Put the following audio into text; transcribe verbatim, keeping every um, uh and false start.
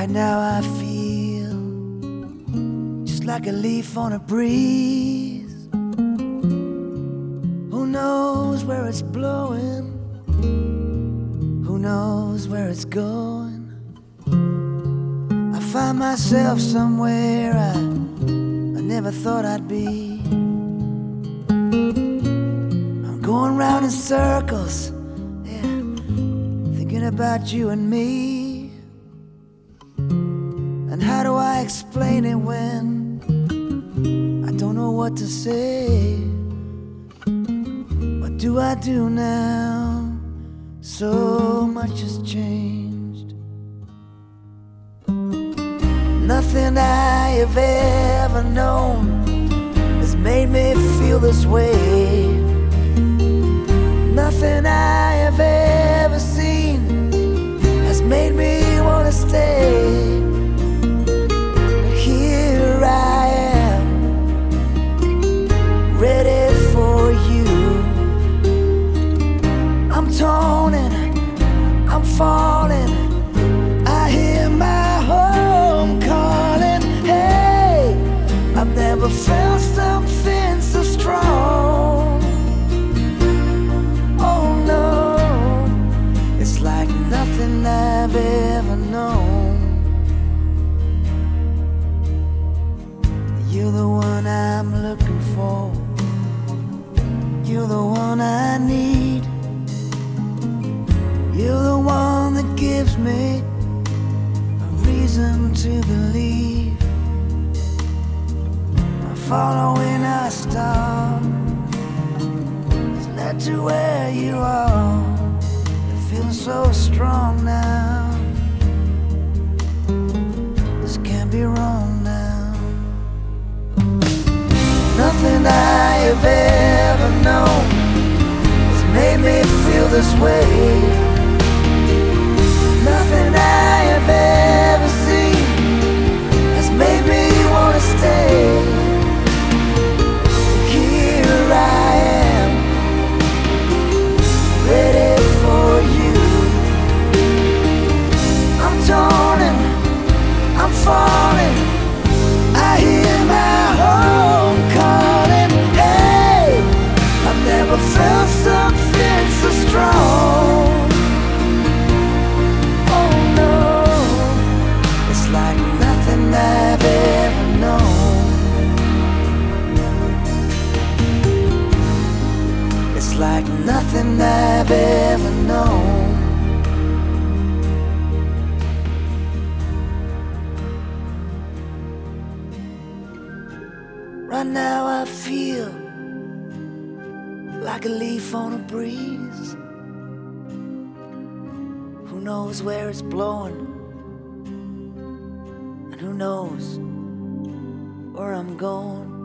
Right now I feel just like a leaf on a breeze. Who knows where it's blowing? Who knows where it's going? I find myself somewhere I, I never thought I'd be. I'm going round in circles, yeah, thinking about you and me. And how do I explain it when I don't know what to say? What do I do now? So much has changed. Nothing I have ever known has made me feel this way. Nothing I have ever seen has made me want to stay. I'm falling, I hear my home calling. Hey, I've never felt something so strong. Oh no, it's like nothing I've ever known. You're the one I'm looking for. You're the one I need. You're the one that gives me a reason to believe. Following a star has led to where you are. It feels so strong now. This can't be wrong now. Nothing I have ever known has made me feel this way. Nothing I have ever seen has made me want to stay. Here I am, ready for you. I'm torn and I'm falling. I hear my home calling. Hey, I've never felt something so strong. I've ever known. It's like nothing I've ever known. Right now I feel like a leaf on a breeze. Who knows where it's blowing? And who knows where I'm going?